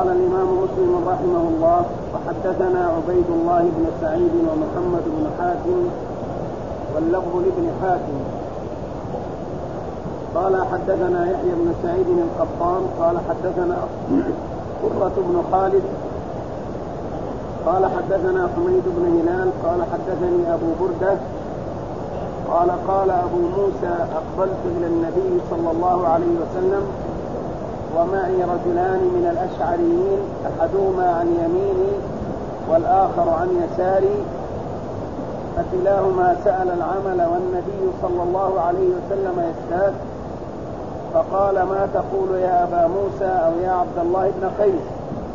قال الإمام مسلم رحمه الله: وحدثنا عبيد الله بن سعيد ومحمد بن حاتم واللفظ لابن حاتم قال حدثنا يحيى بن سعيد القطان قال حدثنا قرة بن خالد قال حدثنا حميد بن هلال قال حدثني أبو بردة قال أبو موسى: أقبلت إلى النبي صلى الله عليه وسلم ومعي رجلان من الأشعريين، أحدهما عن يميني والآخر عن يساري، فكلاهما سأل العمل والنبي صلى الله عليه وسلم يستاذ، فقال: ما تقول يا أبا موسى أو يا عبد الله بن قيس؟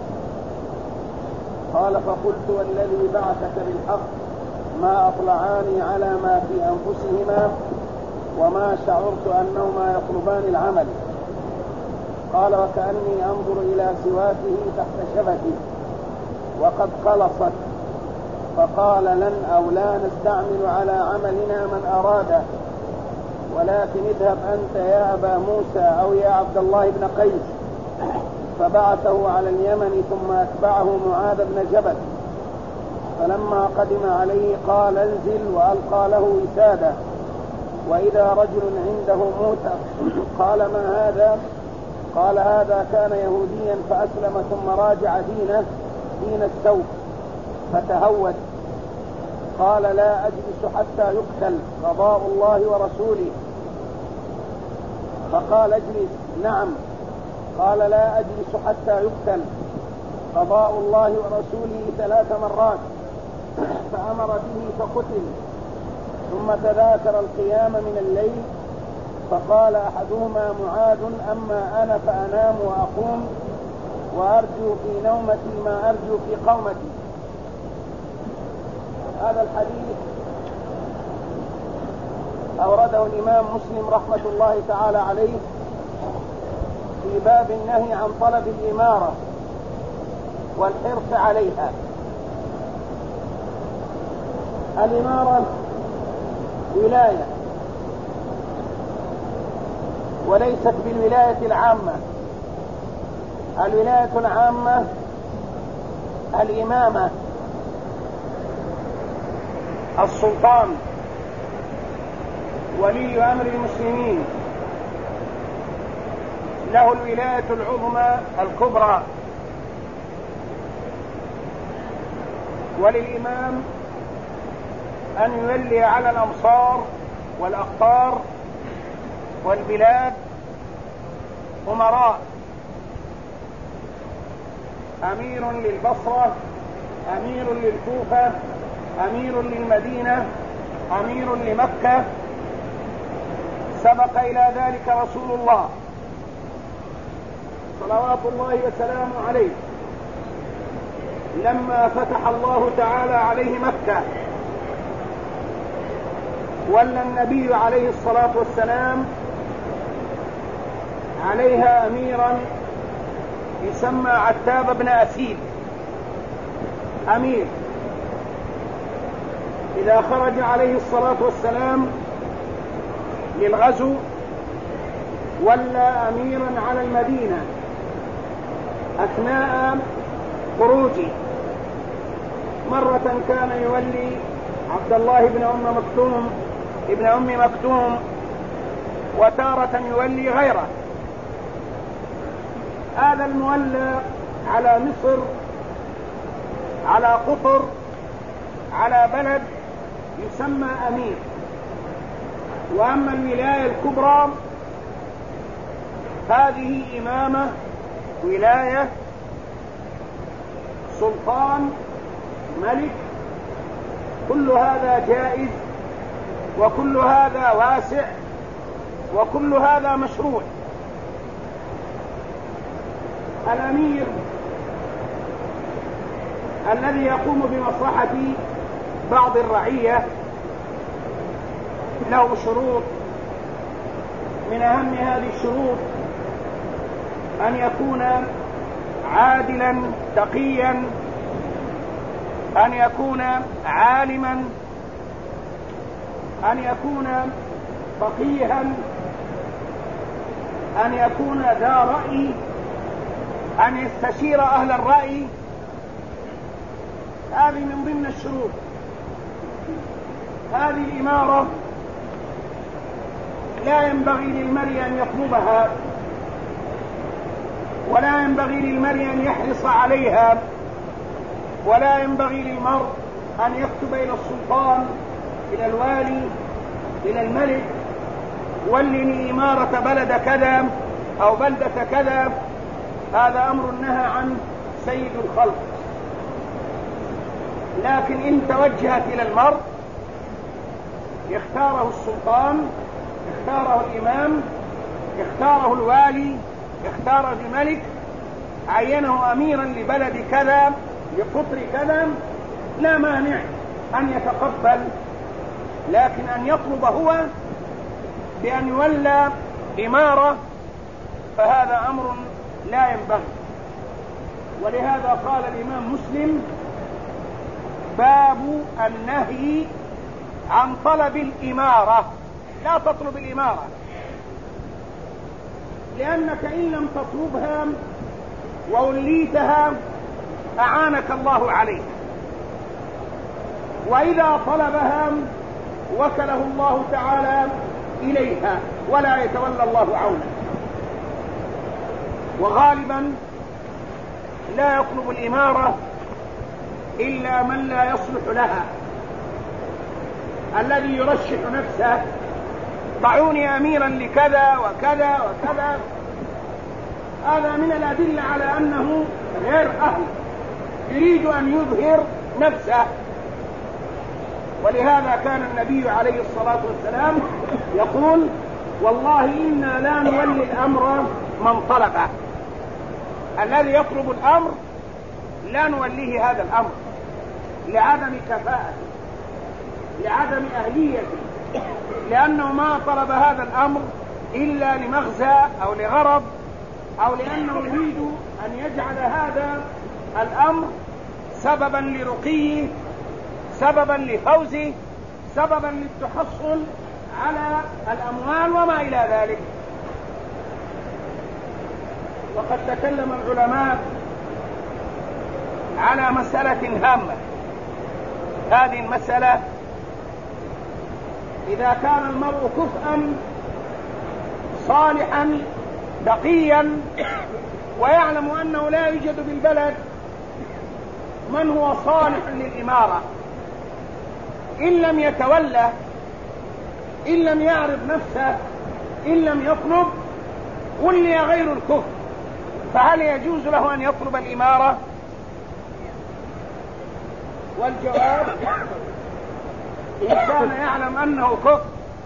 قال: فقلت: والذي بعثك بالحق ما أطلعاني على ما في أنفسهما وما شعرت أنهما يطلبان العمل. قال: وكأني أنظر إلى سواته تحت شفتي وقد قلصت. فقال: لن أو لا نستعمل على عملنا من أراده، ولكن اذهب أنت يا أبا موسى أو يا عبد الله بن قيس. فبعثه على اليمن ثم أتبعه معاذ بن جبل، فلما قدم عليه قال: انزل، وألقى له وسادة، وإذا رجل عنده موتى. قال: ما هذا؟ قال: هذا كان يهوديا فأسلم ثم راجع دين السوء فتهود. قال: لا أجلس حتى يقتل، قضاء الله ورسوله. فقال: اجلس. نعم. قال: لا أجلس حتى يقتل، قضاء الله ورسوله 3 مرات. فأمر به فقتل. ثم تذاكر القيام من الليل، فقال أحدهما: معاذ: أما أنا فأنام وأقوم وأرجو في نومتي ما أرجو في قومتي. هذا الحديث أورده الإمام مسلم رحمة الله تعالى عليه في باب النهي عن طلب الإمارة والحرص عليها. الإمارة ولاية، وليست بالولاية العامة. الولاية العامة الإمامة، السلطان، ولي أمر المسلمين، له الولاية العظمى الكبرى. وللإمام أن يولي على الأمصار والأقطار والبلاد أمراء: أمير للبصرة، أمير للكوفة، أمير للمدينة، أمير لمكة. سبق إلى ذلك رسول الله صلوات الله وسلامه عليه لما فتح الله تعالى عليه مكة، ولى النبي عليه الصلاة والسلام عليها أميرا يسمى عتاب بن أسيد. أمير إذا خرج عليه الصلاة والسلام للغزو ولى أميرا على المدينة أثناء خروجه. مرة كان يولي عبد الله ابن أم مكتوم، وتارة يولي غيره. هذا المولى على مصر، على قطر، على بلد يسمى أمير. وأما الولاية الكبرى هذه إمامة، ولاية، سلطان، ملك، كل هذا جائز، وكل هذا واسع، وكل هذا مشروع. الأمير الذي يقوم بمصلحة بعض الرعية له شروط، من أهم هذه الشروط أن يكون عادلا تقيا، أن يكون عالما، أن يكون فقيها، أن يكون ذا رأي، أن يستشير أهل الرأي، هذه من ضمن الشروط. هذه الإمارة لا ينبغي للمرء أن يطلبها، ولا ينبغي للمرء أن يحرص عليها، ولا ينبغي للمرء أن يكتب إلى السلطان، إلى الوالي، إلى الملك: ولني إمارة بلد كذا أو بلدة كذا. هذا أمر نهى عنه سيد الخلق. لكن إن توجهت إلى المرء، يختاره السلطان، يختاره الإمام، يختاره الوالي، يختاره الملك، عينه أميرا لبلد كذا لقطر كذا، لا مانع أن يتقبل. لكن أن يطلب هو بأن يولى إمارة فهذا أمر لا ينبغي. ولهذا قال الإمام مسلم: باب النهي عن طلب الإمارة. لا تطلب الإمارة، لأنك إن لم تطلبها ووليتها أعانك الله عليها، وإذا طلبها وكله الله تعالى إليها ولا يتولى الله عونه. وغالبا لا يطلب الإمارة إلا من لا يصلح لها، الذي يرشح نفسه: ضعوني أميرا لكذا وكذا وكذا. هذا من الأدلة على أنه غير أهل، يريد أن يظهر نفسه. ولهذا كان النبي عليه الصلاة والسلام يقول: والله إنا لا نولي الأمر من طلبه. الذي يطلب الأمر لا نوليه هذا الأمر لعدم كفاءته، لعدم أهليته، لأنه ما طلب هذا الأمر إلا لمغزى أو لغرض، أو لأنه يريد أن يجعل هذا الأمر سببا لرقيه، سببا لفوزه، سببا للتحصل على الأموال وما إلى ذلك. وقد تكلم العلماء على مسألة هامة. هذه المسألة: إذا كان المرء كفءا صالحا تقيا ويعلم أنه لا يوجد بالبلد من هو صالح للإمارة، إن لم يتولى، إن لم يعرض نفسه، إن لم يطلب، ولي غير الكفء، فهل يجوز له أن يطلب الإمارة؟ والجواب: إن كان يعلم أنه كفء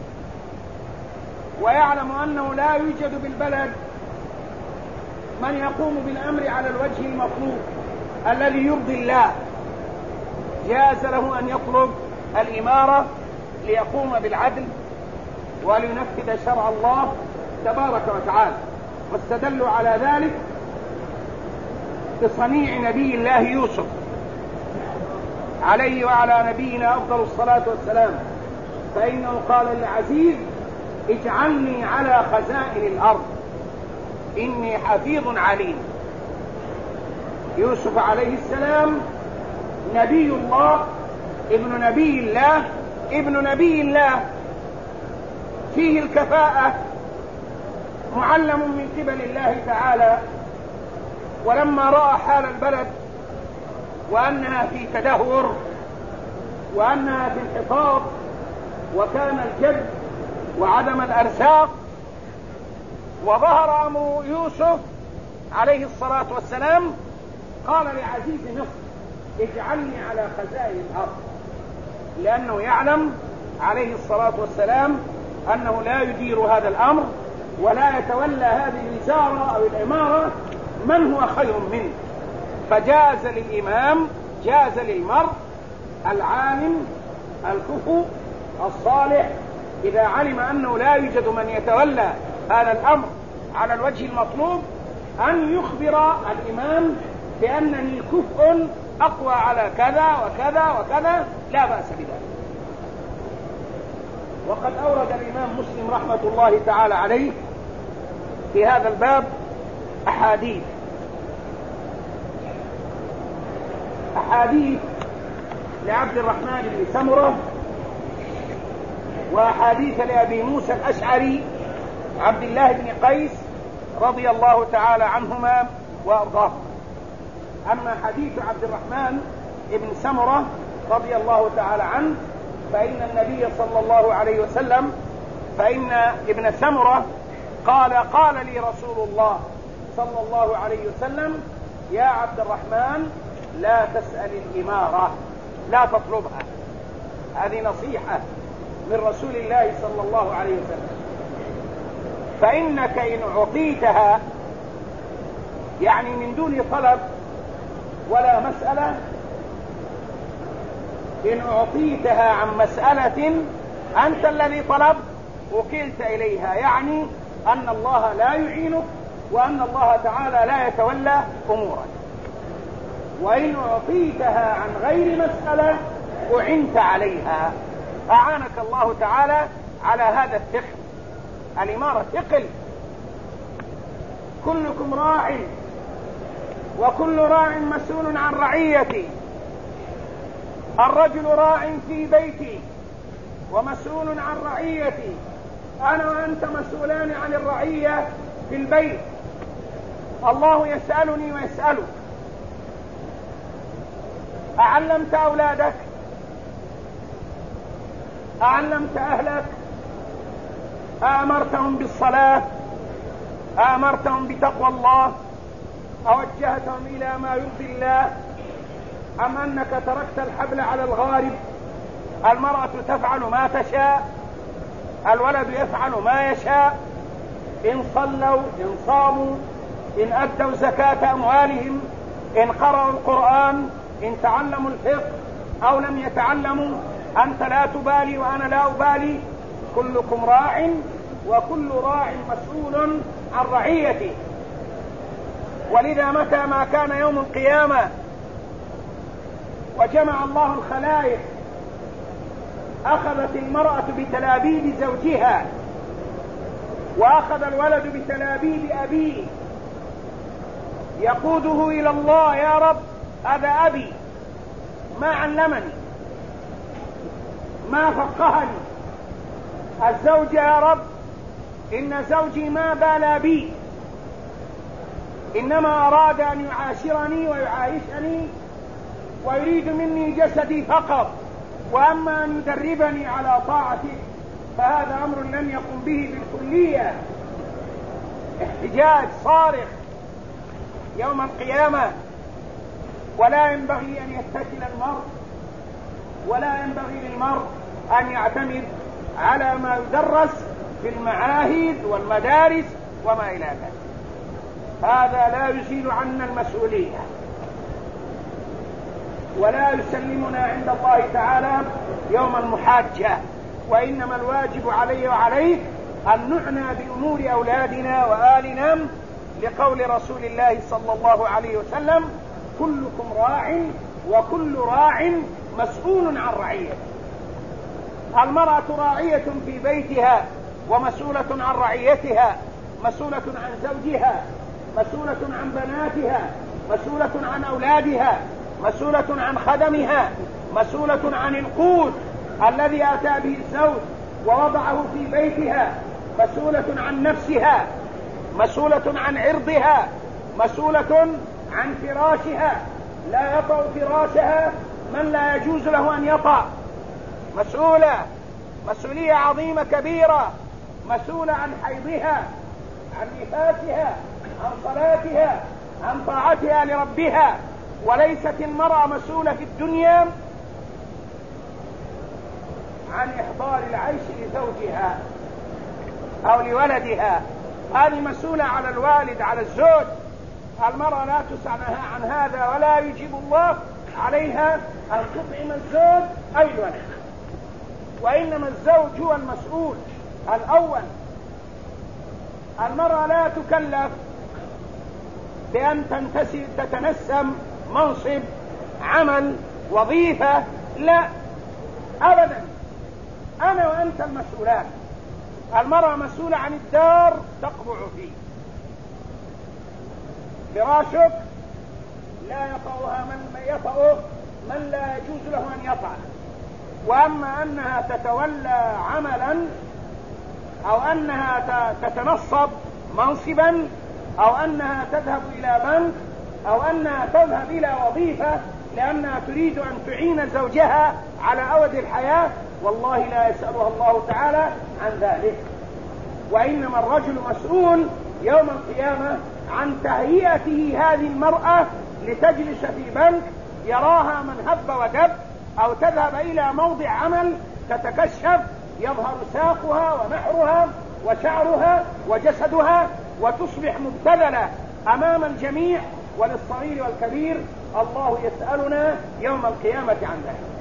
ويعلم أنه لا يوجد بالبلد من يقوم بالأمر على الوجه المطلوب الذي يرضي الله، جاز له أن يطلب الإمارة ليقوم بالعدل ولينفذ شرع الله تبارك وتعالى. واستدلوا على ذلك بصنيع نبي الله يوسف عليه وعلى نبينا أفضل الصلاة والسلام، فإنه قال للعزيز: اجعلني على خزائن الأرض إني حفيظ عليم. يوسف عليه السلام نبي الله، ابن نبي الله، ابن نبي الله، فيه الكفاءة، معلم من قبل الله تعالى. ولما رأى حال البلد وأنها في تدهور وأنها في انحطاط وكان الجد وعدم الأرزاق، وظهر أمر يوسف عليه الصلاة والسلام، قال لعزيز مصر: اجعلني على خزائن الأرض، لأنه يعلم عليه الصلاة والسلام أنه لا يدير هذا الأمر ولا يتولى هذه الوزارة أو الإمارة من هو خير منه. فجاز للإمام، جاز للمرء العالم الكفء الصالح، إذا علم أنه لا يوجد من يتولى هذا الأمر على الوجه المطلوب، أن يخبر الإمام بأنني كفء أقوى على كذا وكذا وكذا، لا بأس بذلك. وقد أورد الإمام مسلم رحمة الله تعالى عليه في هذا الباب أحاديث أحاديث لعبد الرحمن بن سمرة وأحاديث لأبي موسى الأشعري عبد الله بن قيس رضي الله تعالى عنهما وأرضاهما. أما حديث عبد الرحمن بن سمرة رضي الله تعالى عنه فإن النبي صلى الله عليه وسلم فإن ابن سمرة قال لي رسول الله صلى الله عليه وسلم يا عبد الرحمن لا تسأل الإمارة، لا تطلبها. هذه نصيحة من رسول الله صلى الله عليه وسلم. فإنك إن أعطيتها يعني من دون طلب ولا مسألة، إن أعطيتها عن مسألة أنت الذي طلب وكلت إليها، يعني أن الله لا يعينك وأن الله تعالى لا يتولى أمورك. وإن أعطيتها عن غير مسألة أعنت عليها، أعانك الله تعالى على هذا الثقل. الإمارة ثقل، كلكم راع وكل راع مسؤول عن رعيته. الرجل راع في بيتي ومسؤول عن رعيتي، أنا وأنت مسؤولان عن الرعية في البيت. الله يسألني ويسألك. أعلمت أولادك؟ أعلمت أهلك؟ أأمرتهم بالصلاة؟ أأمرتهم بتقوى الله؟ أوجهتهم إلى ما يرضي الله؟ أم أنك تركت الحبل على الغارب؟ المرأة تفعل ما تشاء، الولد يفعل ما يشاء، إن صلوا إن صاموا إن أدوا زكاة أموالهم إن قرأوا القرآن إن تعلموا الفقه أو لم يتعلموا، أنت لا تبالي وأنا لا أبالي. كلكم راع وكل راع مسؤول عن رعيته. ولذا متى ما كان يوم القيامة وجمع الله الخلائق أخذت المرأة بتلابيب زوجها وأخذ الولد بتلابيب أبيه يقوده إلى الله. يا رب هذا أبي ما علمني ما فقهني. الزوج يا رب إن زوجي ما بالى بي، إنما أراد أن يعاشرني ويعايشني ويريد مني جسدي فقط، وأما أن يدربني على طاعته فهذا أمر لم يقم به بالكلية. احتجاج صارخ يوم القيامة. ولا ينبغي أن يتكل المرء ولا ينبغي للمرء أن يعتمد على ما يدرس في المعاهد والمدارس وما إلى ذلك. هذا لا يزيل عنا المسؤولية ولا يسلمنا عند الله تعالى يوم المحاجة. وإنما الواجب علي وعليك أن نعنى بأمور أولادنا وآلنا، لقول رسول الله صلى الله عليه وسلم كلكم راع وكل راع مسؤول عن رعيته. المرأة راعية في بيتها ومسؤولة عن رعيتها، مسؤولة عن زوجها، مسؤولة عن بناتها، مسؤولة عن أولادها، مسؤولة عن خدمها، مسؤولة عن القوت الذي أتى به الزوج ووضعه في بيتها، مسؤولة عن نفسها، مسؤولة عن عرضها، مسؤولة عن فراشها، لا يطأ فراشها من لا يجوز له أن يطأ. مسؤولية عظيمة كبيرة، مسؤولة عن حيضها، عن نفاسها، عن صلاتها، عن طاعتها لربها. وليست المرأة مسؤولة في الدنيا عن إحضار العيش لزوجها أو لولدها، هذه مسؤولة على الوالد على الزوج. المرأة لا تسأل عن هذا ولا يجيب الله عليها أن تطعم الزوج أي الولد، وإنما الزوج هو المسؤول الأول. المرأة لا تكلف بأن تتنسم منصب عمل وظيفة، لا أبدا، أنا وأنت المسؤولان. المرأة مسؤولة عن الدار تقبع فيه، فراشك لا يطأها من يطأه من لا يجوز له أن يفعل. وأما أنها تتولى عملا أو أنها تتنصب منصبا أو أنها تذهب إلى بنك أو أنها تذهب إلى وظيفة لأنها تريد أن تعين زوجها على أود الحياة، والله لا يسألها الله تعالى عن ذلك. وإنما الرجل مسؤول يوم القيامة عن تهيئته هذه المرأة لتجلس في بنك يراها من هب ودب، أو تذهب إلى موضع عمل تتكشف يظهر ساقها ونحرها وشعرها وجسدها وتصبح مبتذلة أمام الجميع وللصغير والكبير. الله يسألنا يوم القيامة عن ذلك.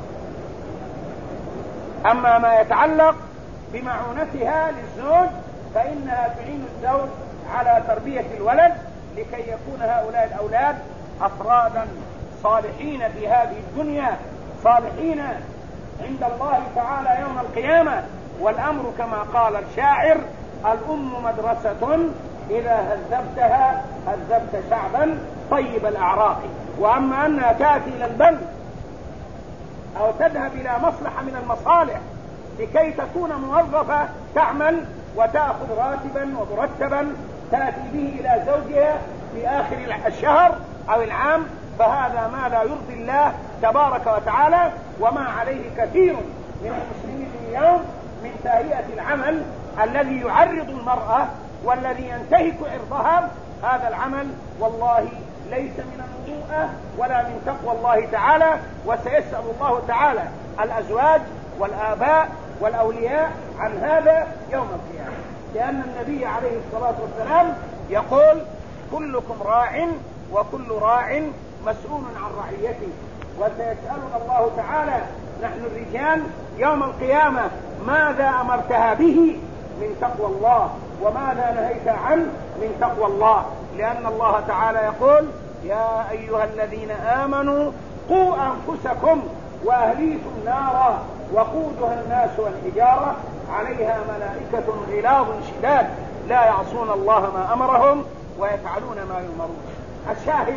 أما ما يتعلق بمعونتها للزوج فإنها تعين الزوج على تربية الولد لكي يكون هؤلاء الأولاد أفرادا صالحين في هذه الدنيا، صالحين عند الله تعالى يوم القيامة. والأمر كما قال الشاعر: الأم مدرسة إذا هذبتها هذبت شعبا طيب الأعراق. وأما أنها تأتي إلى البنك أو تذهب إلى مصلحة من المصالح لكي تكون موظفة تعمل وتأخذ راتبا ومرتبا تأتي به إلى زوجها في آخر الشهر أو العام، فهذا ما لا يرضي الله تبارك وتعالى، وما عليه كثير من المسلمين اليوم من تهيئة العمل الذي يعرض المرأة والذي ينتهك عرضها. هذا العمل والله ليس من المروءة ولا من تقوى الله تعالى، وسيسأل الله تعالى الأزواج والآباء والأولياء عن هذا يوم القيامة، لأن النبي عليه الصلاة والسلام يقول: كلكم راع وكل راع مسؤول عن رعيته. وسيسألنا الله تعالى نحن الرجال يوم القيامة ماذا أمرتها به من تقوى الله وماذا نهيت عنه من تقوى الله، لأن الله تعالى يقول: يا أيها الذين آمنوا قوا أنفسكم وأهليكم نارا وقودها الناس والحجارة عليها ملائكة غلاظ شداد لا يعصون الله ما أمرهم ويفعلون ما يؤمرون. الشاهد: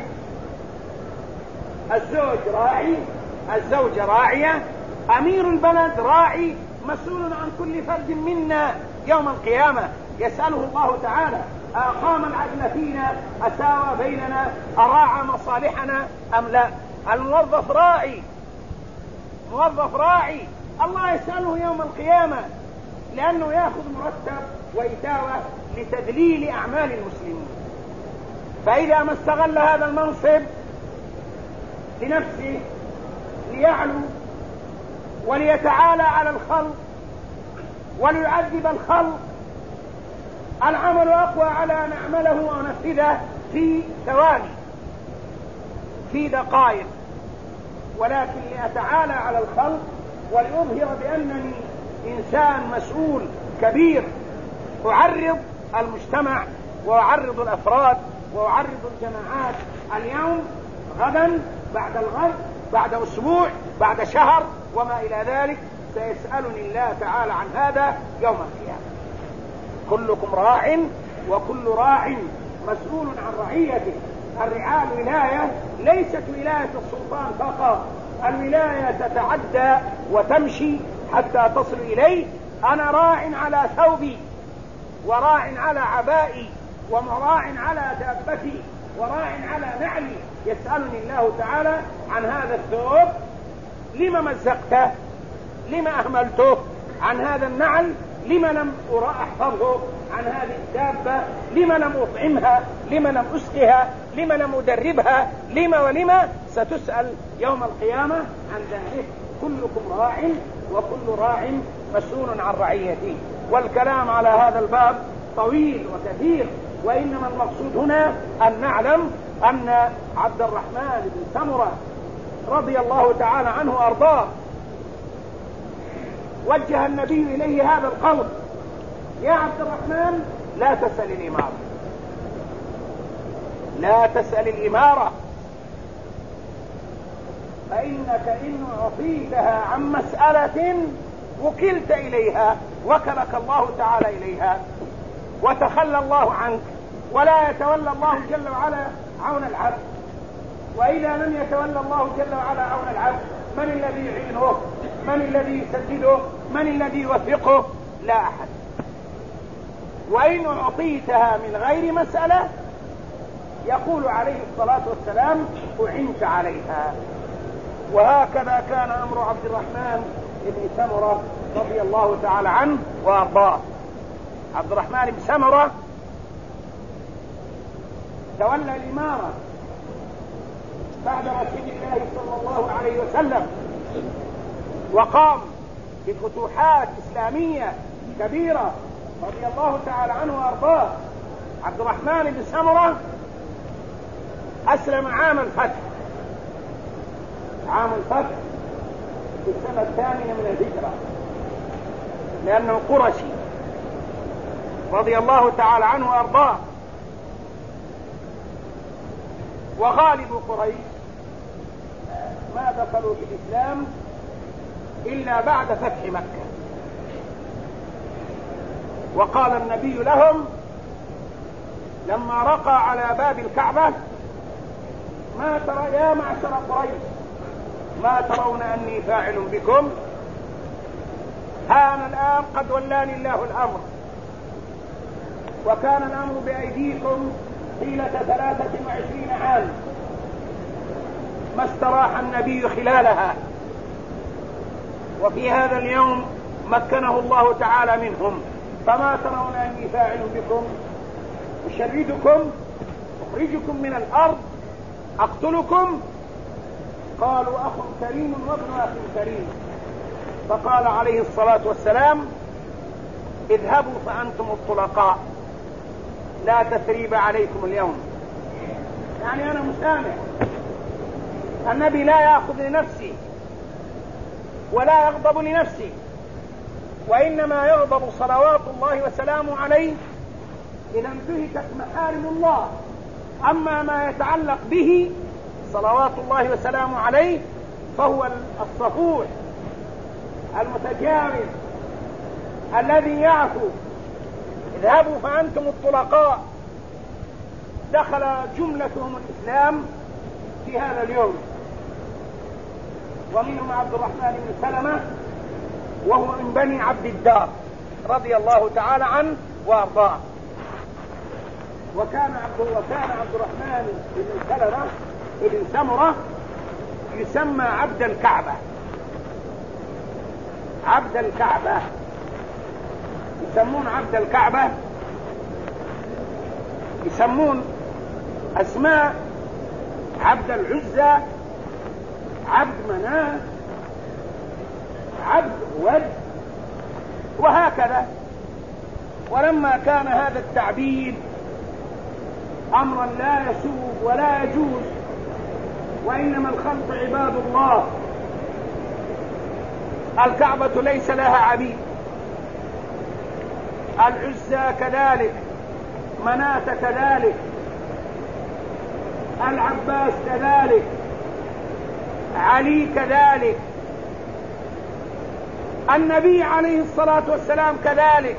الزوج راعي، الزوجة راعية، أمير البلد راعي مسؤول عن كل فرد منا يوم القيامة. يسأله الله تعالى: أقام العدل فينا، أساوى بيننا، أراعى مصالحنا أم لا؟ الموظف راعي، موظف راعي، الله يسأله يوم القيامة لأنه يأخذ مرتب وإتاوة لتدليل أعمال المسلمين. فإذا ما استغل هذا المنصب لنفسه ليعلو وليتعالى على الخلق وليعذب الخلق، العمل أقوى على أن أعمله ونفذه في ثواني في دقائق، ولكن لأتعالى على الخلق ولأظهر بأنني إنسان مسؤول كبير، أعرض المجتمع وأعرض الأفراد وأعرض الجماعات اليوم، غدا، بعد الغد، بعد أسبوع، بعد شهر وما إلى ذلك. سيسألني الله تعالى عن هذا يوم القيامة. كلكم راع وكل راع مسؤول عن رعيته. الرعاية الولاية ليست ولاية السلطان فقط، الولاية تتعدى وتمشي حتى تصل إليه. أنا راع على ثوبي وراع على عبائي وراع على دابتي وراع على نعلي. يسألني الله تعالى عن هذا الثوب، لما مزقته، لما أهملته، عن هذا النعل، لما لم أحفظه، عن هذه الدابة، لما لم أطعمها، لما لم أسقها، لما لم أدربها، لما ولما. ستسأل يوم القيامة عن ذلك. كلكم راع وكل راع مسؤول عن رعيته. والكلام على هذا الباب طويل وكثير، وإنما المقصود هنا أن نعلم أن عبد الرحمن بن سمرة رضي الله تعالى عنه وأرضاه وجه النبي إليه هذا القول: يا عبد الرحمن لا تسأل الإمارة، لا تسأل الإمارة، فإنك إن أعطيتها عن مسألة وكلت إليها وكلك الله تعالى إليها وتخلى الله عنك، ولا يتولى الله جل وعلا عون العبد. وإذا لم يتولى الله جل وعلا عون العبد من الذي يعينه؟ من الذي يسدده؟ من الذي يوفقه؟ لا أحد. وإن أعطيتها من غير مسألة يقول عليه الصلاة والسلام أعنت عليها. وهكذا كان أمر عبد الرحمن بن سمرة رضي الله تعالى عنه وأرضاه. عبد الرحمن بن سمرة تولى الإمارة بعد رسول الله صلى الله عليه وسلم، وقام بفتوحات إسلامية كبيرة رضي الله تعالى عنه وأرضاه. عبد الرحمن بن سمرة أسلم عام الفتح، عام الفتح في السنة 8 من الهجرة، لأنه قرشي رضي الله تعالى عنه وأرضاه. وغالب قريش ما دخلوا في الإسلام إلا بعد فتح مكة. وقال النبي لهم لما رقى على باب الكعبة ما ترى يا معشر قريش ما ترون أني فاعل بكم؟ ها أنا الآن قد ولاني الله الأمر، وكان الأمر بأيديكم طيلة 23 عام ما استراح النبي خلالها، وفي هذا اليوم مكنه الله تعالى منهم، فما ترون أني فاعل بكم؟ أشردكم؟ أخرجكم من الأرض؟ أقتلكم؟ قالوا أخ كريم وابن أخ كريم. فقال عليه الصلاة والسلام اذهبوا فأنتم الطلقاء لا تثريب عليكم اليوم. يعني أنا مسامح. النبي لا يأخذ لنفسه ولا يغضب لنفسه، وإنما يغضب صلوات الله وسلامه عليه إذا انتهكت محارم الله. أما ما يتعلق به صلوات الله وسلامه عليه فهو الصفوح المتجاوز الذي يعفو. اذهبوا فأنتم الطلقاء دخل جملتهم الإسلام في هذا اليوم، ومنهم عبد الرحمن بن سلمة وهو من بني عبد الدار رضي الله تعالى عنه وارضاه. وكان عبد الرحمن بن سلمة بن سمرة يسمى عبد الكعبة. عبد الكعبة يسمون عبد الكعبة، يسمون أسماء عبد العزى، عبد مناة، عبد ود، وهكذا. ولما كان هذا التعبيد أمرا لا يسوغ ولا يجوز، وإنما الخلق عباد الله، الكعبة ليس لها عبيد، العزى كذلك، مناة كذلك، العباس كذلك، علي كذلك، النبي عليه الصلاة والسلام كذلك،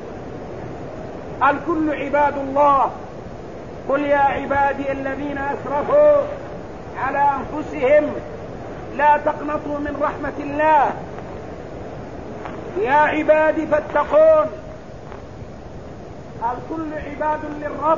الكل عباد الله. قل يا عبادي الذين أسرفوا على أنفسهم لا تقنطوا من رحمة الله يا عبادي فاتقون. الكل عباد للرب.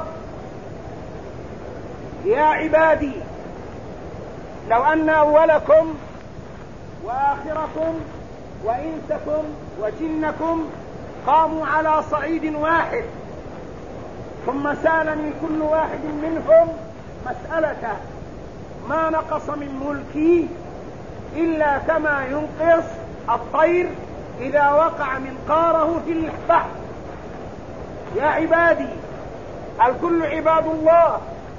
يا عبادي لو أن أولكم وآخركم وإنسكم وجنكم قاموا على صعيد واحد ثم سألني كل واحد منهم مسألته ما نقص من ملكي إلا كما ينقص الطير إذا وقع منقاره في البحر. يا عبادي الكل عباد الله.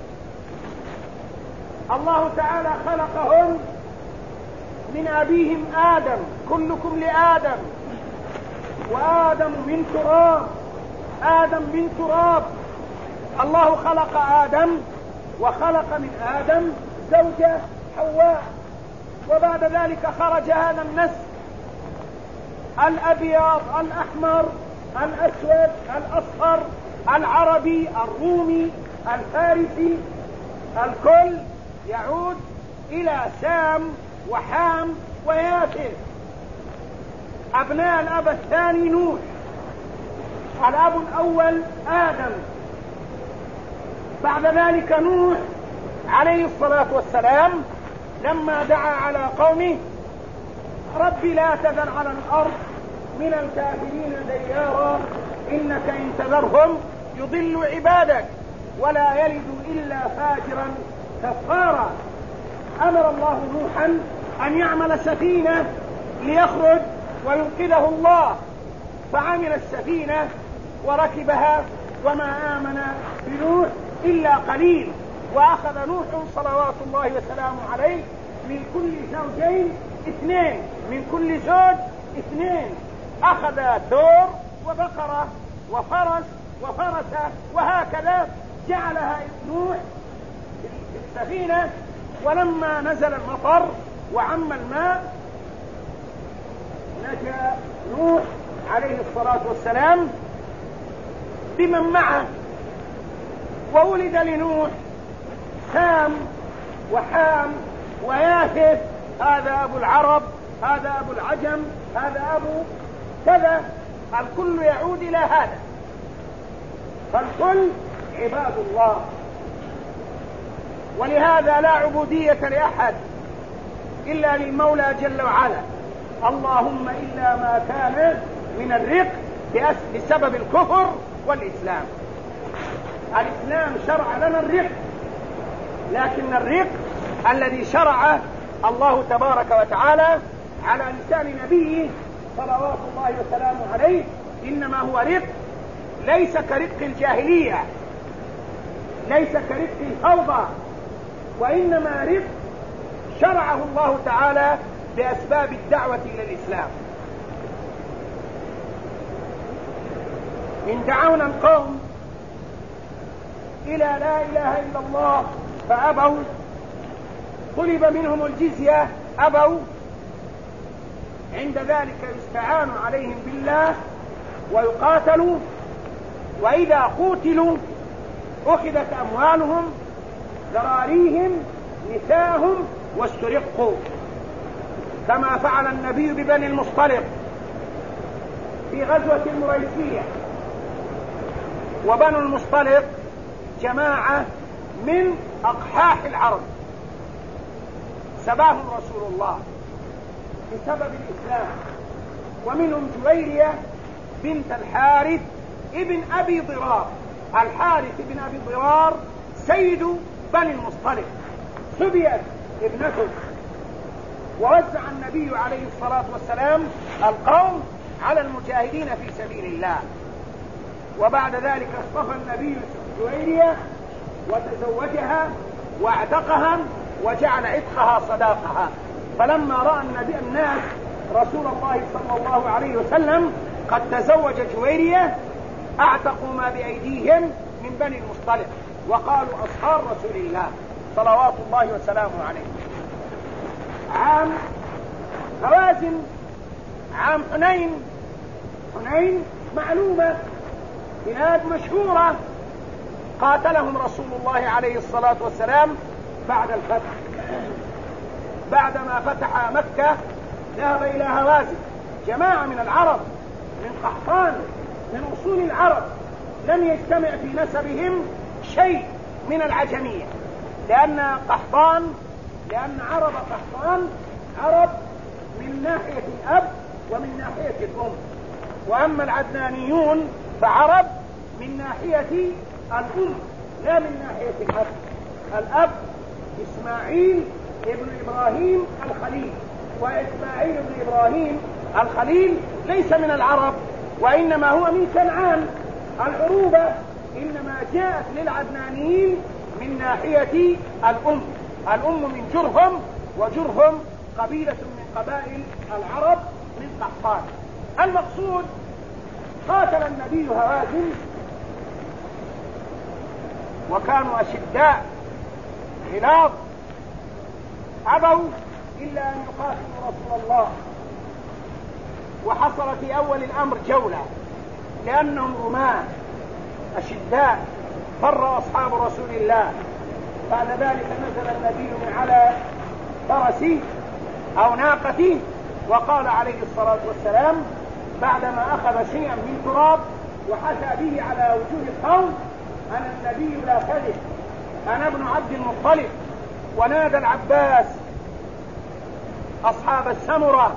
الله تعالى خلقهم من أبيهم آدم، كلكم لآدم، وآدم من تراب، آدم من تراب. الله خلق آدم وخلق من آدم زوجة حواء، وبعد ذلك خرج هذا النسل الأبيض الأحمر الأسود الأصفر العربي الرومي الفارسي، الكل يعود إلى سام وحام ويافث، أبناء الأب الثاني نوح. الأب الأول آدم، بعد ذلك نوح عليه الصلاة والسلام لما دعا على قومه: رب لا تذر على الأرض من الكافرين ديارا إنك إن تذرهم يضل عبادك ولا يلد إلا فاجرا كفارا. أمر الله نوحا أن يعمل سفينة ليخرج وينقذه الله، فعمل السفينة وركبها، وما آمن بنوح إلا قليل. وأخذ نوح صلوات الله وسلامه عليه من كل زوجين اثنين، من كل زوج اثنين، أخذ ثور وبقرة وفرس وفرسة، وهكذا جعلها نوح في السفينة. ولما نزل المطر وعم الماء نجا نوح عليه الصلاة والسلام بمن معه، وولد لنوح سام وحام ويافث. هذا أبو العرب، هذا أبو العجم، هذا أبو كذا، الكل يعود إلى هذا، فالكل عباد الله. ولهذا لا عبودية لأحد إلا للمولى جل وعلا، اللهم إلا ما كان من الرق بسبب الكفر والإسلام. الإسلام شرع لنا الرق، لكن الرق الذي شرعه الله تبارك وتعالى على لسان نبيه صلوات الله وسلامه عليه إنما هو رق ليس كرق الجاهلية، ليس كرق الفوضى، وإنما رق شرعه الله تعالى بأسباب الدعوة إلى الإسلام. إن دعونا القوم إلى لا إله إلا الله فأبوا، طلب منهم الجزية أبوا، عند ذلك يستعان عليهم بالله ويقاتلوا، وإذا قوتلوا أخذت أموالهم، ذراريهم، نساءهم، واسترقوا، كما فعل النبي ببني المصطلق في غزوة المريسية. وبنو المصطلق جماعة من أقحاح العرب، سباهم رسول الله بسبب الإسلام، ومنهم جويرية بنت الحارث ابن أبي ضرار. الحارث ابن أبي ضرار سيد بني المصطلق، سبيت ابنته، ووزع النبي عليه الصلاة والسلام القوم على المجاهدين في سبيل الله. وبعد ذلك اصطفى النبي جويرية وتزوجها واعتقها وجعل عتقها صداقها. فلما رأى الناس رسول الله صلى الله عليه وسلم قد تزوج جويرية اعتقوا ما بأيديهم من بني المصطلق، وقالوا أصهار رسول الله صلوات الله وسلامه عليه. عام هوازن، عام حنين. حنين معلومة، بلاد مشهورة، قاتلهم رسول الله عليه الصلاة والسلام بعد الفتح. بعدما فتح مكة ذهب إلى هوازن، جماعة من العرب، من قحطان، من أصول العرب، لم يجتمع في نسبهم شيء من العجمية، لأن عرب قحطان عرب من ناحية الأب ومن ناحية الأم، وأما العدنانيون فعرب من ناحية الأم لا من ناحية الأب. الأب إسماعيل ابن إبراهيم الخليل، وإسماعيل ابن إبراهيم الخليل ليس من العرب، وإنما هو من كنعان. العروبة إنما جاءت للعدنانيين من ناحية الأم. الأم من جرهم، وجرهم قبيلة من قبائل العرب من قحطان. المقصود قاتل النبي هوازن، وكانوا أشداء غلاظ، أبوا إلا أن يقاتلوا رسول الله. وحصل في أول الأمر جولة، لأنهم رماة أشداء، فر أصحاب رسول الله بعد ذلك نزل النبي من على فرسه أو ناقته وقال عليه الصلاة والسلام بعدما أخذ شيئا من تراب وحثى به على وجوه القوم: أنا النبي لا كذب، أنا ابن عبد المطلب. ونادى العباس أصحاب السمرة،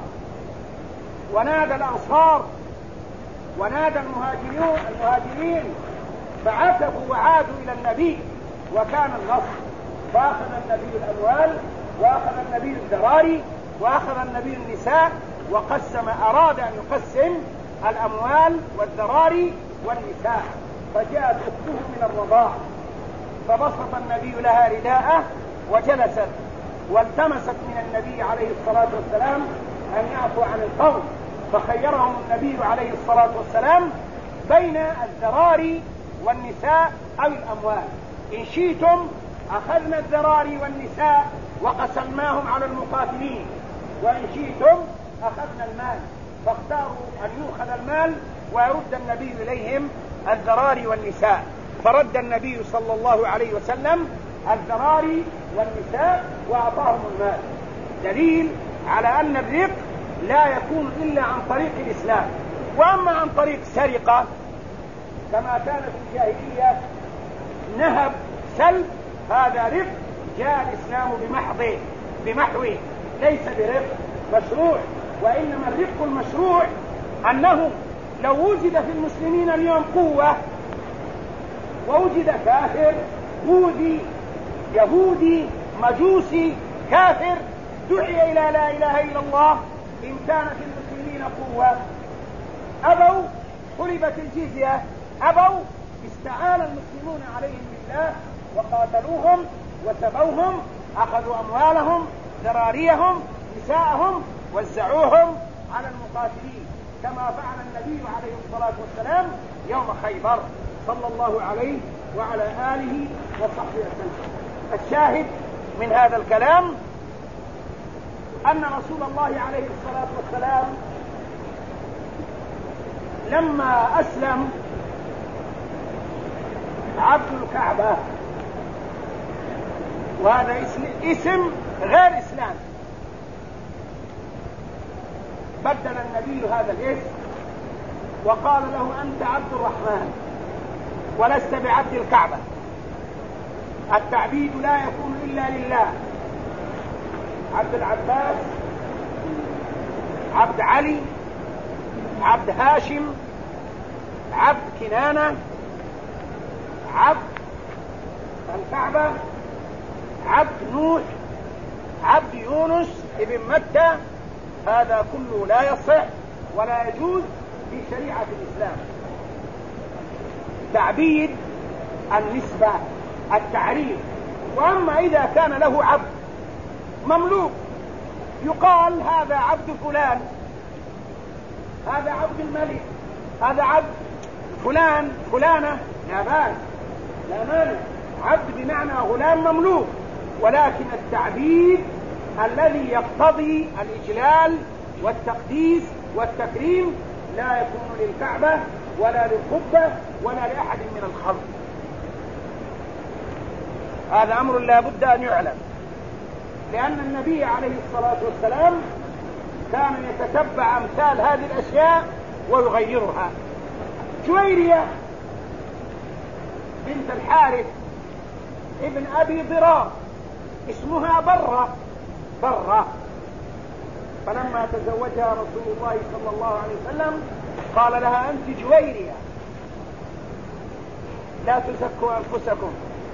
ونادى الأنصار، ونادى المهاجرين، فعتبوا وعادوا إلى النبي وكان النصر. فأخذ النبي الأموال، وأخذ النبي الذراري، وأخذ النبي النساء، أراد أن يقسم الأموال والذراري والنساء. فجاءت أخته من الرضاع فبسط النبي لها رداءه وجلست والتمست من النبي عليه الصلاة والسلام أن يعفو عن القوم، فخيرهم النبي عليه الصلاة والسلام بين الذراري والنساء أو الأموال. إن شئتم أخذنا الذراري والنساء وقسمناهم على المقاتلين، وإن شئتم أخذنا المال. فاختاروا أن يؤخذ المال ويرد النبي إليهم الذراري والنساء، فرد النبي صلى الله عليه وسلم الذراري والنساء وأعطاهم المال. دليل على أن الرق لا يكون إلا عن طريق الإسلام. وأما عن طريق سرقة كما كانت في الجاهلية نهب سلب، هذا رق جاء الإسلام بمحوه، ليس برق مشروع. وإنما الرق المشروع أنه لو وجد في المسلمين اليوم قوة ووجد كافر بوذي يهودي مجوسي كافر دعي إلى لا إله إلا الله، إن كان في المسلمين قوة أبوا طلبت الجزية، أبوا استعان المسلمون عليهم بالله وقاتلوهم وسبوهم، أخذوا أموالهم ذراريهم نساءهم وزعوهم على المقاتلين، كما فعل النبي عليه الصلاة والسلام يوم خيبر صلى الله عليه وعلى آله وصحبه وسلم. الشاهد من هذا الكلام أن رسول الله عليه الصلاة والسلام لما أسلم عبد الكعبة، وهذا اسم غير إسلام، بدل النبي هذا الاسم وقال له: أنت عبد الرحمن ولست بعبد الكعبة. التعبيد لا يكون إلا لله. عبد العباس، عبد علي، عبد هاشم، عبد كنانة، عبد الكعبة، عبد نوح، عبد يونس ابن متى، هذا كله لا يصح ولا يجوز في شريعة الإسلام. تعبيد النسبة التعريف. وأما إذا كان له عبد مملوك يقال هذا عبد فلان، هذا عبد الملك، هذا عبد فلان فلانة، لا بأس لا مانع، عبد بمعنى غلام مملوك. ولكن التعبيد الذي يقتضي الإجلال والتقديس والتكريم لا يكون للكعبة ولا للقبة ولا لأحد من الخلق. هذا أمر لا بد أن يعلم، لأن النبي عليه الصلاة والسلام كان يتتبع أمثال هذه الأشياء ويغيرها. جويرية بنت الحارث ابن أبي ضرار اسمها برة، فلما تزوجها رسول الله صلى الله عليه وسلم قال لها: أنت جويرية، لا تزكوا أنفسكم،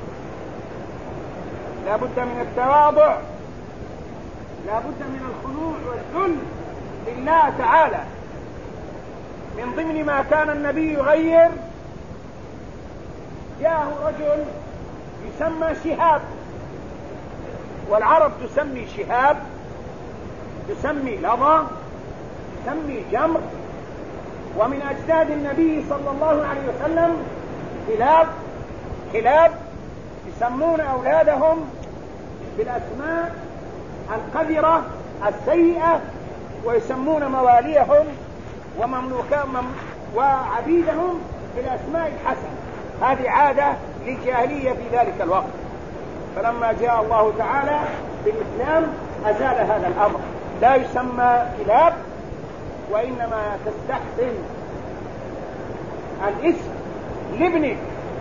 لا بد من التواضع، لا بد من الخضوع والذل لله تعالى. من ضمن ما كان النبي يغير جاءه رجل يسمى شهاب، والعرب تسمي شهاب، تسمي لظى، تسمي جمر. ومن أجداد النبي صلى الله عليه وسلم كلاب يسمون أولادهم بالأسماء القذرة السيئة، ويسمون مواليهم وعبيدهم بالأسماء الحسنة. هذه عادة للجاهلية في ذلك الوقت. فلما جاء الله تعالى بالإسلام أزال هذا الأمر، لا يسمى كلاب، وإنما تستحسن الاسم لابنك،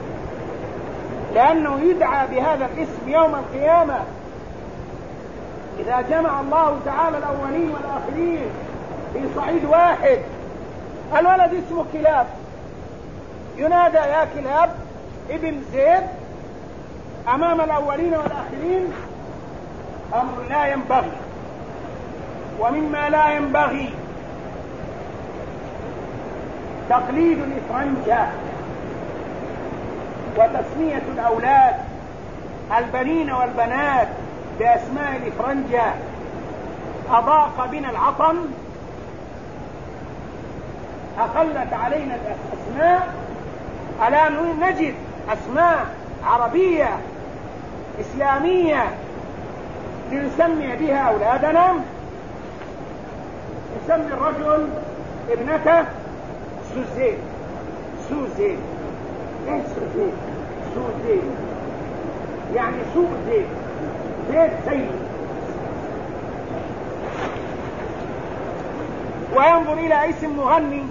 لأنه يدعى بهذا الاسم يوم القيامة. إذا جمع الله تعالى الأولين والآخرين في صعيد واحد، الولد اسمه كلاب، ينادى يا كلاب ابن زيد أمام الأولين والآخرين، أمر لا ينبغي. ومما لا ينبغي تقليد الإفرنجة وتسمية الأولاد البنين والبنات بأسماء الإفرنجة. أضاق بنا العطن، أقلت علينا الأسماء، ألا نجد أسماء عربية إسلامية لنسمي بها أولادنا؟ يسمي الرجل ابنته سوزين. سوزين ايه سوزين؟ سوزين يعني سوء زيت، زيت سيء. وينظر إلى اسم مغني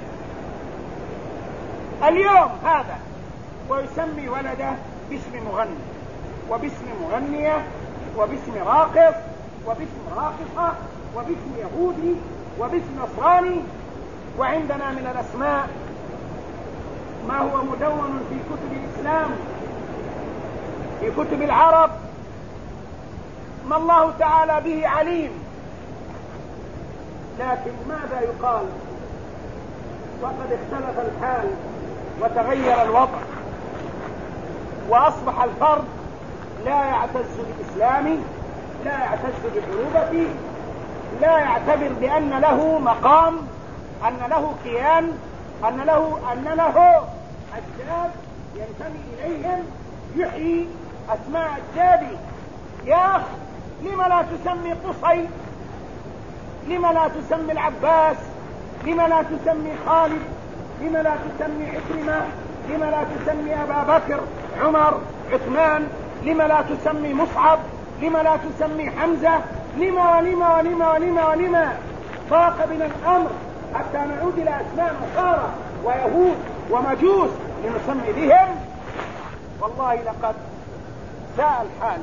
اليوم هذا ويسمي ولده باسم مغني وباسم مغنية وباسم راقص وباسم راقصة وباسم يهودي وباسم نصراني. وعندنا من الأسماء ما هو مدون في كتب الإسلام، في كتب العرب، ما الله تعالى به عليم، لكن ماذا يقال وقد اختلف الحال وتغير الوضع، وأصبح الفرد لا يعتز بإسلامه، لا يعتز بعروبته، لا يعتبر بأن له مقام، أن له كيان، أن له أجداد ينتمي إليهم، يحيي أسماء أجداده. يا أخ، لم لا تسمي قصي؟ لم لا تسمي العباس؟ لم لا تسمي خالد؟ لم لا تسمي عكرمة؟ لم لا تسمي أبا بكر، عمر، عثمان؟ لم لا تسمي مصعب؟ لم لا تسمي حمزة؟ لما ولما ولما ولما ولما؟ ضاق بنا الأمر حتى نعود إلى أسماء نصارى ويهود ومجوس لنسمي بهم. والله لقد ساء الحال،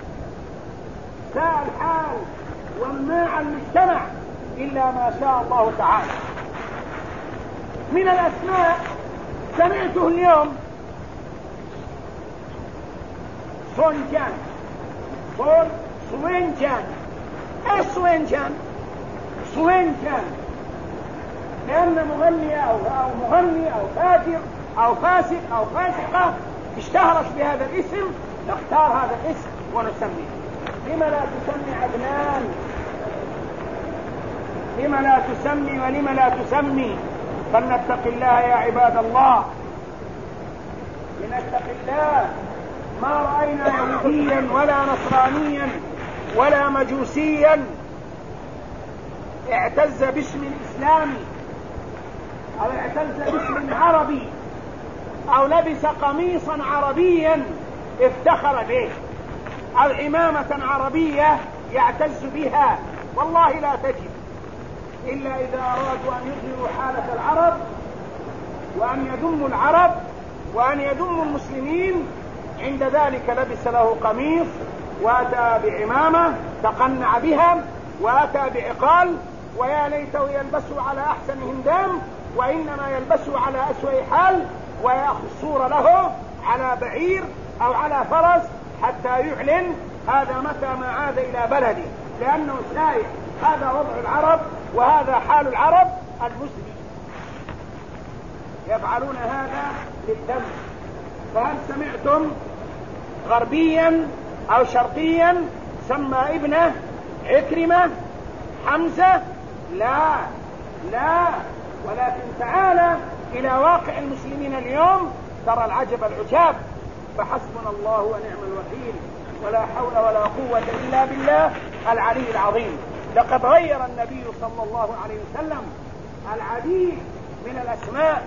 ساء الحال وماع المجتمع إلا ما شاء الله تعالى. من الأسماء سمعته اليوم سونجان، سوينجان. ايه سوينجان؟ سوينجان لأن مغني أو مغني أو فاجر أو فاسق أو فاسقة اشتهرت بهذا الاسم، نختار هذا الاسم ونسميه. لما لا تسمي عدنان؟ لما لا تسمي ولما لا تسمي؟ فلنتق الله يا عباد الله، لنتق الله. ما رأينا يهوديا ولا نصرانيا ولا مجوسيا اعتز باسم الإسلامي أو اعتز باسم عربي أو لبس قميصا عربيا افتخر به أو عمامة عربية يعتز بها. والله لا تجد إلا إذا أرادوا أن يظهروا حالة العرب وأن يذموا العرب وأن يذموا المسلمين، عند ذلك لبس له قميص وأتى بعمامة تقنع بها وأتى بعقال، ويا ليته يلبسوا على أحسن هندام، وإنما يلبسوا على أسوأ حال، ويأخذ الصورة له على بعير أو على فرس حتى يعلن هذا متى ما عاد إلى بلده، لأنه سائح. هذا وضع العرب وهذا حال العرب المسلمين، يفعلون هذا للدم. فهل سمعتم غربيا أو شرقيا سمى ابنه عكرمة، حمزة؟ لا لا. ولكن تعالى إلى واقع المسلمين اليوم ترى العجب العجاب. فحسبنا الله ونعم الوكيل، ولا حول ولا قوة إلا بالله العلي العظيم. لقد غير النبي صلى الله عليه وسلم العديد من الأسماء،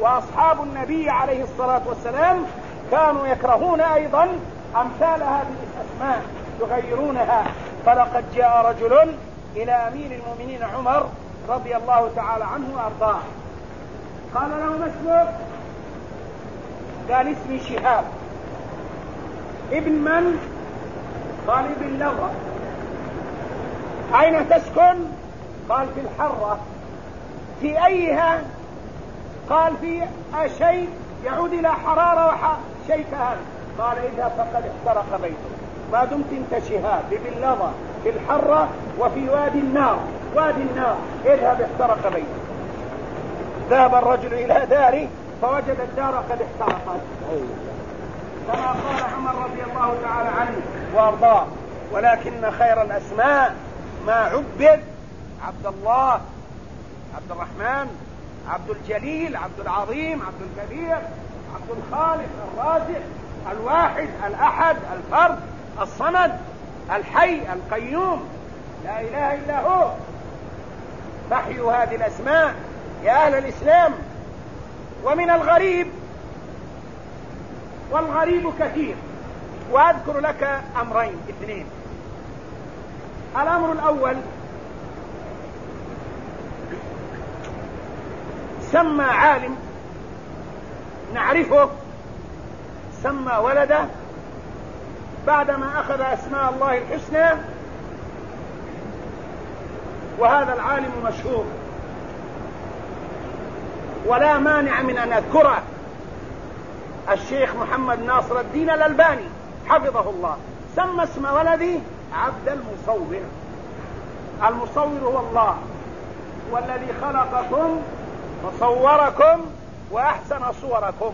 وأصحاب النبي عليه الصلاة والسلام كانوا يكرهون أيضا أمثال هذه أسماء يغيرونها. فلقد جاء رجل إلى أمير المؤمنين عمر رضي الله تعالى عنه وأرضاه، قال له: ما اسمك؟ قال: اسمي شهاب. ابن من؟ قال: ابن لظى. أين تسكن؟ قال: في الحرة. في أيها؟ قال: في شيء يعود إلى حرارة وشيء كهذا. قال: اذهب فقد احترق بيته. ما دمت انت شهاب ابن لظى في الحرة وفي وادي النار، وادي النار، اذهب احترق بيته. ذهب الرجل إلى داره فوجد الدار قد احترقت، كما قال عمر رضي الله تعالى عنه وارضاه. ولكن خير الأسماء ما عبد: عبد الله، عبد الرحمن، عبد الجليل، عبد العظيم، عبد الكبير، عبد الخالق، الرازق، الواحد، الأحد، الفرد، الصمد، الحي، القيوم، لا إله إلا هو. فاحيوا هذه الأسماء يا أهل الإسلام. ومن الغريب، والغريب كثير، وأذكر لك أمرين اثنين. الأمر الأول: سمى عالم نعرفه، سمى ولده بعدما أخذ أسماء الله الحسنى، وهذا العالم مشهور ولا مانع من أن أذكره، الشيخ محمد ناصر الدين الألباني حفظه الله. سمى اسم ولدي عبد المصور. المصور هو الله، والذي خلقكم وصوركم وأحسن صوركم.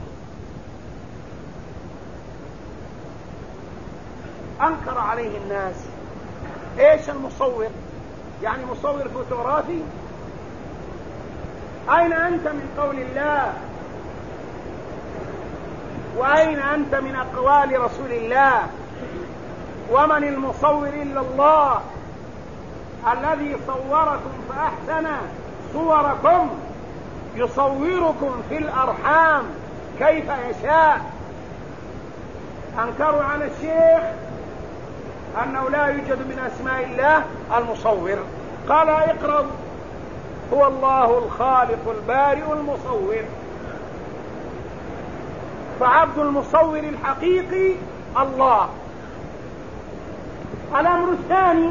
أنكر عليه الناس. إيش المصور؟ يعني مصور فوتوغرافي؟ أين أنت من قول الله؟ وأين أنت من أقوال رسول الله؟ ومن المصور إلا الله الذي صوركم فأحسن صوركم، يصوركم في الأرحام كيف يشاء. أنكروا على الشيخ أنه لا يوجد من أسماء الله المصور. قال: اقرأوا: هو الله الخالق البارئ المصور. فعبد المصور الحقيقي الله. الأمر الثاني: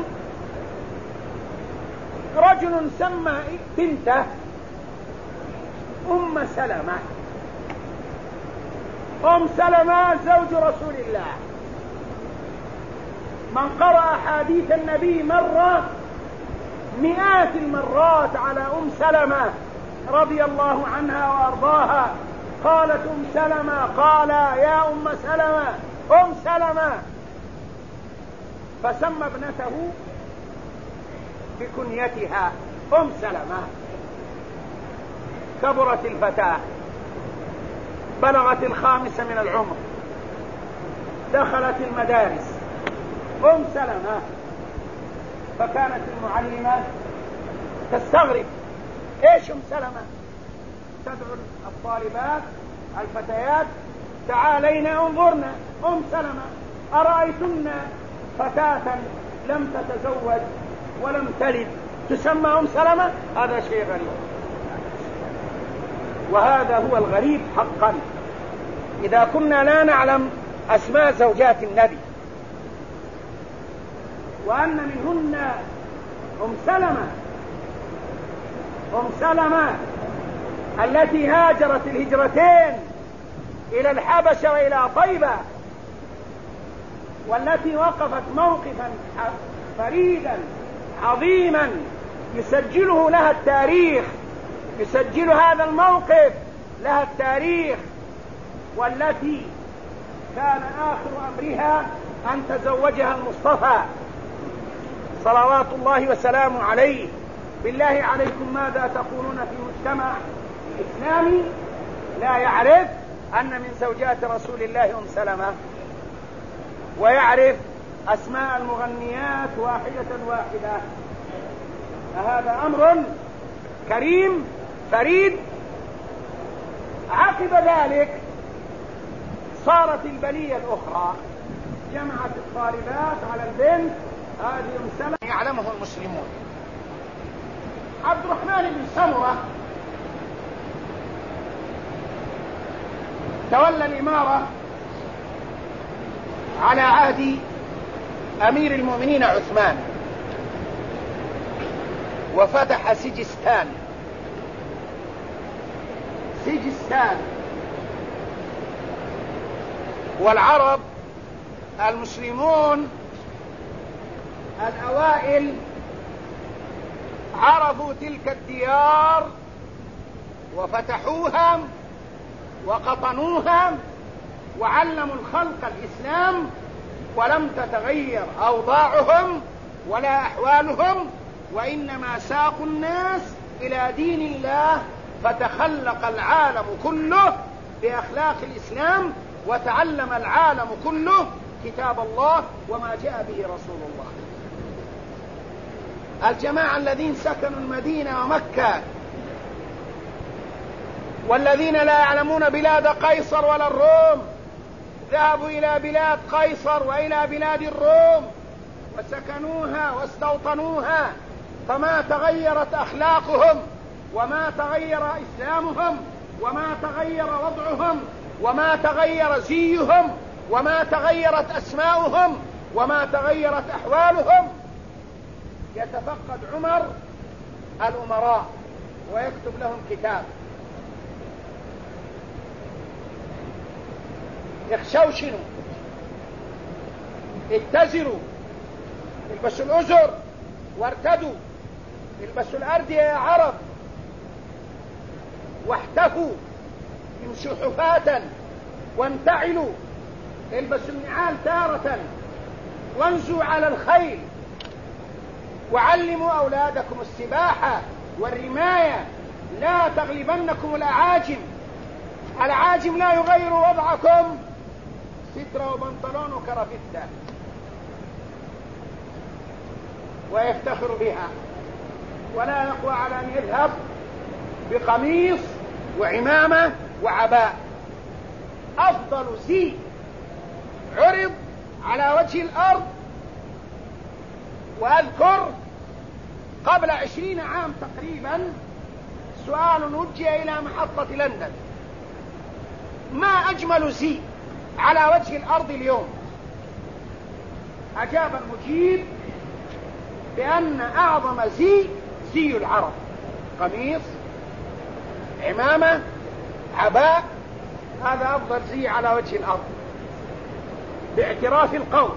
رجل سمى بنته أم سلمة. أم سلمة زوج رسول الله. من قرأ حديث النبي مرة مئات المرات على أم سلمة رضي الله عنها وأرضاها. قالت أم سلمة: قال يا أم سلمة، أم سلمة. فسمى ابنته بكنيتها أم سلمة. كبرت الفتاة، بلغت 5 من العمر، دخلت المدارس، أم سلمة. فكانت المعلمة تستغرب: ايش أم سلمة؟ تدعو الطالبات الفتيات: تعالين انظرنا أم سلمة، أرأيتن فتاة لم تتزوج ولم تلد تسمى أم سلمة؟ هذا شيء غريب، وهذا هو الغريب حقا. إذا كنا لا نعلم أسماء زوجات النبي وأن منهن أم سلمة، أم سلمة التي هاجرت الهجرتين إلى الحبشة وإلى طيبة، والتي وقفت موقفا فريدا عظيما يسجله لها التاريخ، يسجل هذا الموقف لها التاريخ، والتي كان آخر أمرها أن تزوجها المصطفى صلوات الله وسلامه عليه. بالله عليكم ماذا تقولون في مجتمع إسلامي لا يعرف أن من زوجات رسول الله أم سلمة، ويعرف أسماء المغنيات واحدة واحدة؟ هذا أمر كريم فريد. عقب ذلك صارت البلية الأخرى، جمعت الطالبات على البنت هذه مسألة يعلمه المسلمون. عبد الرحمن بن سمرة تولى الإمارة على عهد أمير المؤمنين عثمان، وفتح سجستان. والعرب المسلمون الأوائل عرفوا تلك الديار وفتحوها وقطنوها وعلموا الخلق الإسلام، ولم تتغير أوضاعهم ولا أحوالهم، وإنما ساقوا الناس إلى دين الله، فتخلق العالم كله بأخلاق الإسلام، وتعلم العالم كله كتاب الله وما جاء به رسول الله. الجماعة الذين سكنوا المدينة ومكة والذين لا يعلمون بلاد قيصر ولا الروم ذهبوا إلى بلاد قيصر وإلى بلاد الروم وسكنوها واستوطنوها، فما تغيرت أخلاقهم وما تغير إسلامهم وما تغير وضعهم وما تغير زيهم وما تغيرت أسماؤهم وما تغيرت أحوالهم. يتفقد عمر الأمراء ويكتب لهم كتاب، يخشوشنوا، اتزروا، البسوا الأزر وارتدوا، البسوا الأردية يا عرب، واحتفوا، امشوا حفاة وانتعلوا، البسوا النعال تارة، وانزوا على الخيل، وعلموا أولادكم السباحة والرماية، لا تغلبنكم الأعاجم، الأعاجم لا يغير وضعكم سترة وبنطلون وكرافتة ويفتخر بها، ولا يقوى على أن يذهب بقميص وعمامة وعباء. أفضل زي عرض على وجه الأرض، وأذكر قبل 20 عام تقريبا سؤال وجه إلى محطة لندن: ما أجمل زي على وجه الأرض اليوم؟ أجاب المجيب بأن أعظم زي العرب، قميص، عمامة، عباء، هذا أفضل زي على وجه الأرض باعتراف القوم.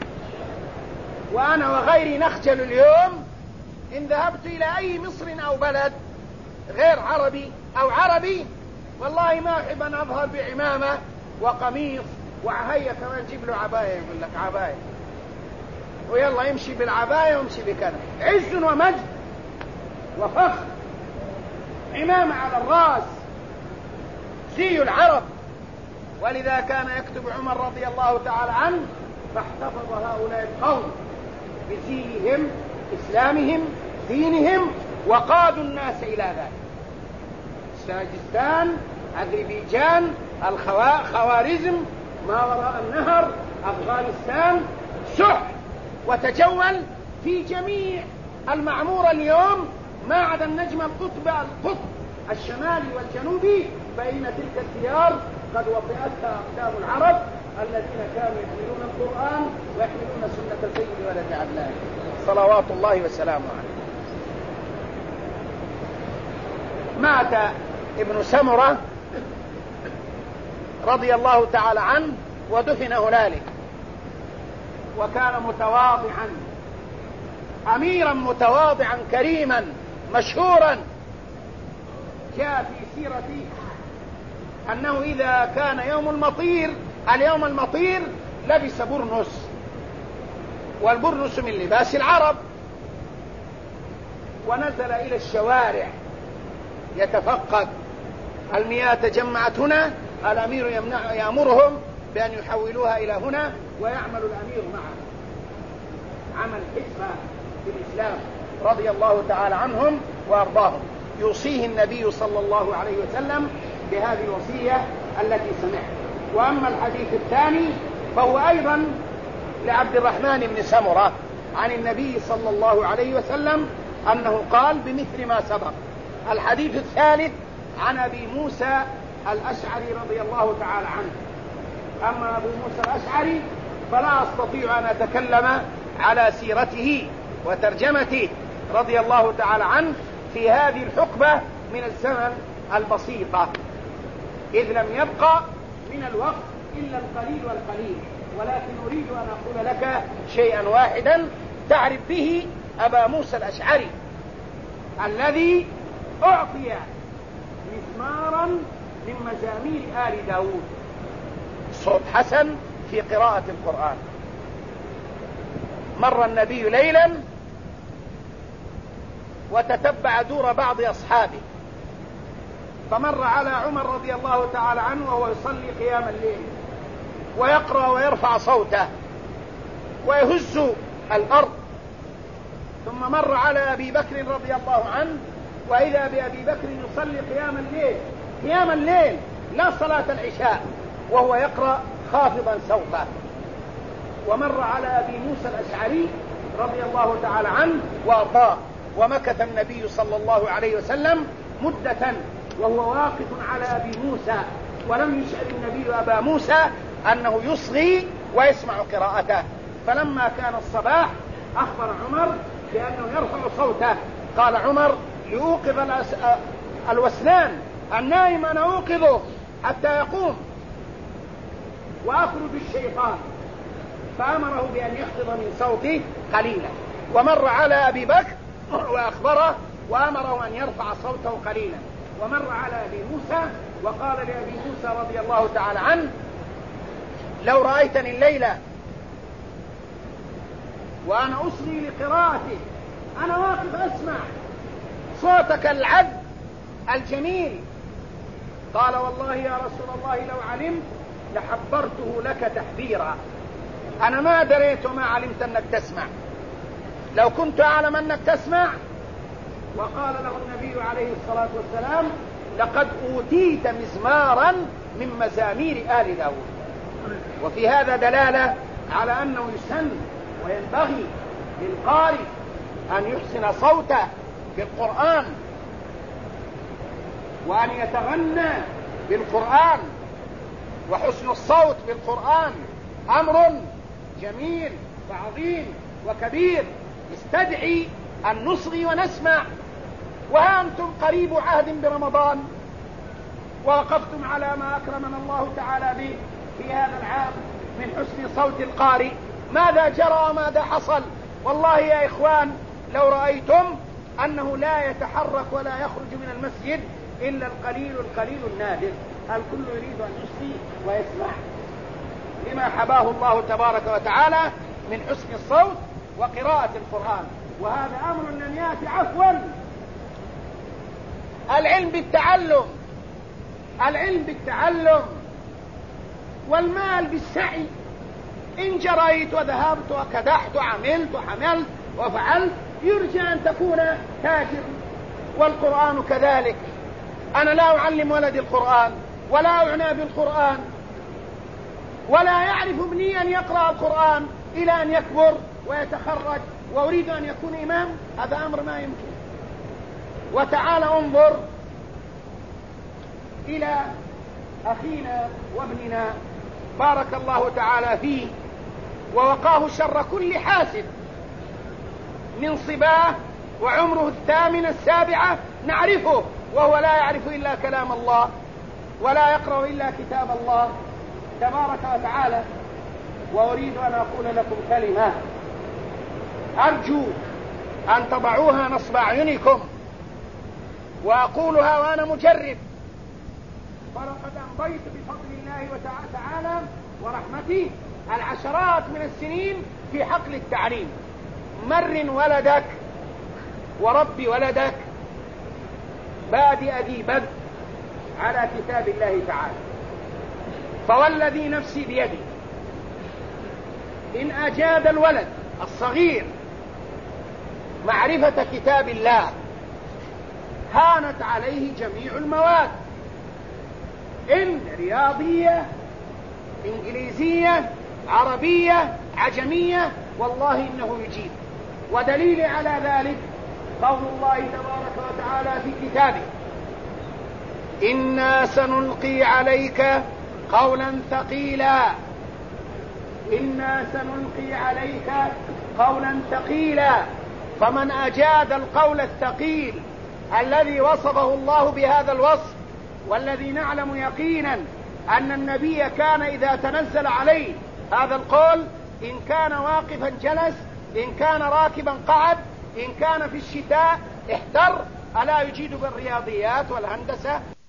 وأنا وغيري نخجل اليوم إن ذهبت إلى أي مصر أو بلد غير عربي أو عربي، والله ما أحب أن أظهر بعمامة وقميص، وهيا كمان جيب له عباية، يقول لك عباية، ويلا يمشي بالعباية ويمشي بكذا، عز ومجد وفخر، عمامة على الرأس، زي العرب. ولذا كان يكتب عمر رضي الله تعالى عنه: فاحتفظ هؤلاء القوم بزيهم، إسلامهم، دينهم، وقادوا الناس إلى ذلك. ساجستان، أذربيجان، خوارزم، ما وراء النهر، أفغانستان، سح، وتجول في جميع المعمورة اليوم ما عدا النجم القطب الشمالي والجنوبي، فإن تلك الديار قد وطئتها أقدام العرب الذين كانوا يحملون القرآن ويحملون سنة سيد ولد عدنان صلوات الله وسلامه عليه. مات ابن سمرة رضي الله تعالى عنه ودفن هنالك، وكان متواضعا، أميرا متواضعا كريما مشهورا. جاء في سيرته أنه إذا كان اليوم المطير لبس برنس، والبرنس من لباس العرب، ونزل إلى الشوارع يتفقد. المياه تجمعت هنا، الأمير يأمرهم بأن يحولوها إلى هنا، ويعمل الأمير معه عمل حسبة في الإسلام رضي الله تعالى عنهم وأرضاهم. يوصيه النبي صلى الله عليه وسلم بهذه الوصية التي سمعت. وأما الحديث الثاني فهو أيضا لعبد الرحمن بن سمرة عن النبي صلى الله عليه وسلم أنه قال بمثل ما سبق. الحديث الثالث عن أبي موسى الأشعري رضي الله تعالى عنه. أما أبو موسى الأشعري فلا أستطيع أن أتكلم على سيرته وترجمته رضي الله تعالى عنه في هذه الحقبة من الزمن البسيطة، إذ لم يبقى من الوقت إلا القليل والقليل، ولكن أريد أن أقول لك شيئا واحدا تعرف به أبا موسى الأشعري الذي أعطي مزمارا من مزامير آل داود، صوت حسن في قراءة القرآن. مر النبي ليلا وتتبع دور بعض أصحابه، فمر على عمر رضي الله تعالى عنه وهو يصلي قيام الليل ويقرأ ويرفع صوته ويهز الأرض. ثم مر على أبي بكر رضي الله عنه، وإذا بأبي بكر يصلي قيام الليل لا صلاة العشاء، وهو يقرأ خافضا صوته. ومر على أبي موسى الأشعري رضي الله تعالى عنه وأطاع، ومكث النبي صلى الله عليه وسلم مدة وهو واقف على أبي موسى، ولم يشعر النبي أبا موسى أنه يصغي ويسمع قراءته. فلما كان الصباح أخبر عمر بأنه يرفع صوته. قال عمر لأوقظ الوسنان النائم أنا أوقظه حتى يقوم وأخرج الشيطان، فأمره بأن يخفض من صوته قليلا. ومر على أبي بكر وأخبره وأمره أن يرفع صوته قليلا. ومر على أبي موسى وقال لأبي موسى رضي الله تعالى عنه لو رأيتني الليلة وأنا أصغي لقراءتي، أنا واقف أسمع صوتك العذب الجميل. قال والله يا رسول الله لو علمت لحبرته لك تحبيرا، أنا ما دريت وما علمت أنك تسمع، لو كنت أعلم أنك تسمع. وقال له النبي عليه الصلاة والسلام لقد أوتيت مزمارا من مزامير آل داود. وفي هذا دلالة على أنه يسن وينبغي للقارئ أن يحسن صوته بالقرآن وأن يتغنى بالقرآن. وحسن الصوت بالقرآن أمر جميل وعظيم وكبير يستدعي أن نصغي ونسمع. وها أنتم قريب عهد برمضان ووقفتم على ما أكرمنا الله تعالى به في هذا العام من حسن صوت القارئ. ماذا جرى وماذا حصل؟ والله يا إخوان لو رأيتم أنه لا يتحرك ولا يخرج من المسجد إلا القليل النادر. الكل يريد أن يصغي ويسمع لما حباه الله تبارك وتعالى من حسن الصوت وقراءة القرآن. وهذا أمر لم يأتي عفوا. العلم بالتعلم والمال بالسعي. إن جريت وذهبت وكدحت وعملت وحملت وفعلت يرجى أن تكون تاجر. والقرآن كذلك. أنا لا أعلم ولدي القرآن ولا أعنى بالقرآن ولا يعرف ابني أن يقرأ القرآن إلى أن يكبر ويتخرج وأريد أن يكون إمام. هذا أمر ما يمكن. وتعال انظر إلى أخينا وابننا بارك الله تعالى فيه ووقاه شر كل حاسد من صباه وعمره 8 7 نعرفه وهو لا يعرف إلا كلام الله ولا يقرأ إلا كتاب الله تبارك وتعالى. وأريد أن أقول لكم كلمة أرجو أن تضعوها نصب أعينكم وأقولها وأنا مجرب. فلقد أمضيت بفضل الله تعالى ورحمته العشرات من السنين في حقل التعليم. مر ولدك وربي ولدك بادئ ذي بدء على كتاب الله تعالى. فوالذي نفسي بيدي إن أجاد الولد الصغير معرفة كتاب الله هانت عليه جميع المواد، إن رياضية إنجليزية عربية عجمية والله إنه يجيب. ودليل على ذلك قول الله تبارك وتعالى في كتابه: إنا سنلقي عليك قولا ثقيلا. إنا سنلقي عليك قولا ثقيلا. فمن أجاد القول الثقيل الذي وصفه الله بهذا الوصف، والذي نعلم يقينا أن النبي كان إذا تنزل عليه هذا القول إن كان واقفا جلس، إن كان راكبا قعد، إن كان في الشتاء احتر، ألا يجيد بالرياضيات والهندسة